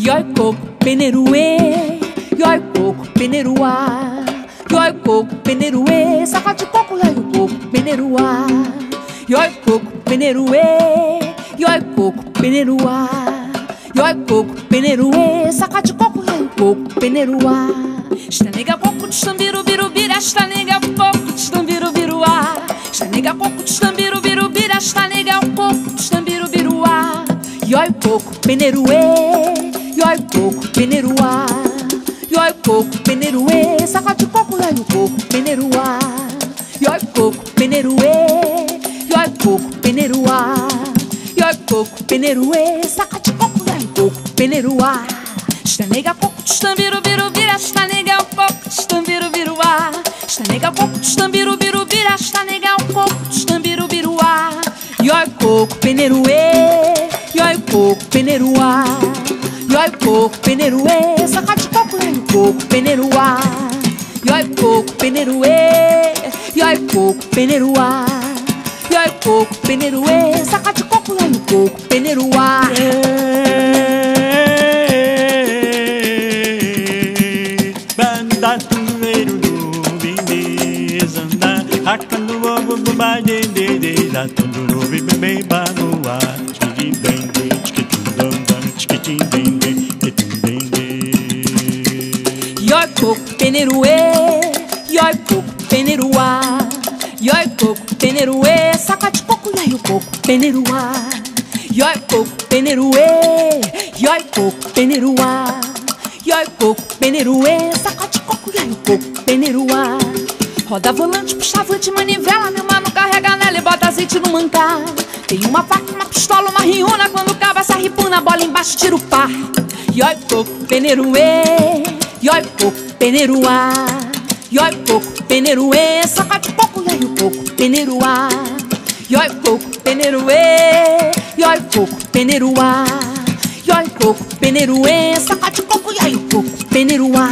Ioi coco, peneruê, ioi coco, peneruá. Ioi coco, peneruê, saca de coco, ioi coco, peneruá. Ioi coco, peneruê, ioi coco, peneruá. Ioi coco, peneruê, saca de coco, ioi coco, peneruá. Esta nega coco de estambiru, biru, bira. Esta nega coco de estambiru, biruá. Esta nega coco de estambiru, biru, bira. Esta nega coco de estambiru, biruá. Ioi coco, peneruê, ioi coco, peneruá. Ioi coco, peneruê, saca de coco, ioi coco, peneruá. Ioi coco, peneruê, ioi coco, peneruá. Ioi coco, peneruê, saca de coco, ioi coco, peneruá. Esta nega coco de estambiru, biru, bira. Esta nega coco de estambiru, biruá. Esta nega coco de estambiru, biru, bira. Esta nega coco de estambiru, biruá. Ioi coco, peneruê, ioi coco, peneruá. Ioi coco, peneruê, saca de coco, ioi coco, peneruá. Ioi coco, peneruê, ioi coco, peneruá. Ioi coco, peneruê, saca de coco, ioi coco, peneruá. Banda tueiro do bimezanda, hakando bobo bade de de da tunduru bimbe banua, tiki bende tiki tundanda tiki bende tiki. Ioi coco, peneruê, ioi coco, peneruá. Ioi coco, peneruê, saca de coco, ioi coco, peneruá. Ioi coco, peneruê, ioi coco, peneruá. Ioi coco, peneruê, saca de coco, ioi coco, peneruá. Roda volante, puxa avante, manivela, meu mano carrega nela e bota azeite no mancar. Tem uma faca, uma pistola, uma riuna, quando cava essa ripuna, a bola embaixo tira o par. Ioi coco, peneruê, ioi coco, peneruá. Ioi coco, peneruê, saca de coco, ioi coco, peneruá. Ioi coco, peneruê, ioi coco, peneruá. Ioi coco, peneruê, saca de coco, ioi coco, peneruá.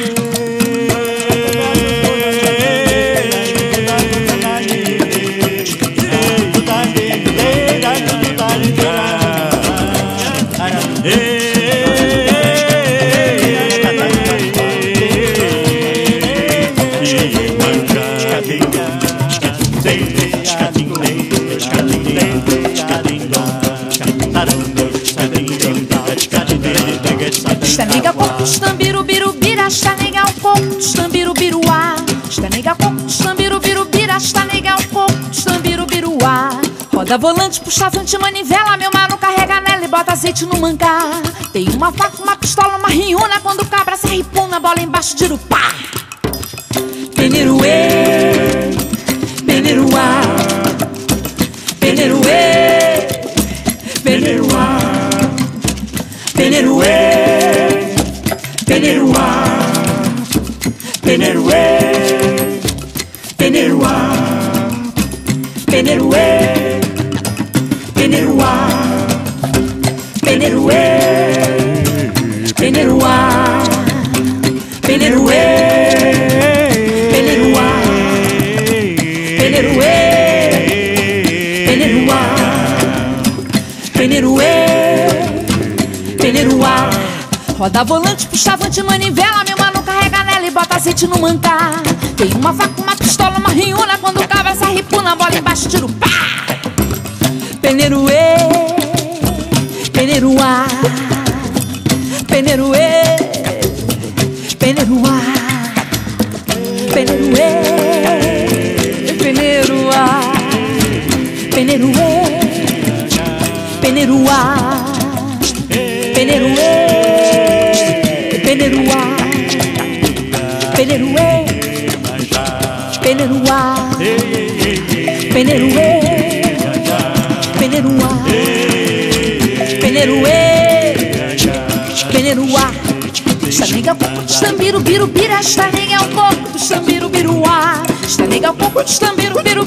Esta nega coco de estambiru, biru, bira. Esta nega coco de estambiru, biruá. Esta nega coco de estambiru, biru, bira. Esta nega coco de estambiru, biruá. Roda volante, puxa avante, manivela, meu mano carrega nela e bota azeite no mancar. Tem uma faca, uma pistola, uma riuna, quando cabra essa ripuna, bola embaixo de urupá. Peneruê, peneruá. Peneruê, peneruá. Peneruê, peneruá. Peneruê, peneruá. Peneruê, peneruá. Peneruê, peneruá. Peneruê, peneruá. Peneruê, peneruá. Peneruê, peneruá. Roda volante, puxa avante, manivela, meu mano carrega nela e bota azeite no mancar. Tem uma faca, uma pistola, uma riuna, quando cava essa ripuna, a bola embaixo tira o pá. Peneruê, peneruá. Peneruê, peneruá. Peneruê, peneruá. Peneruê, peneruá. Peneruê, peneruá. Peneruê, peneruá. Peneruê, peneruá. Peneruê, peneruá. Esta nega é o coco de estambiru, biru, bira. Esta nega é o coco de estambiru, biruá. Esta nega é o coco de estambiru, biru.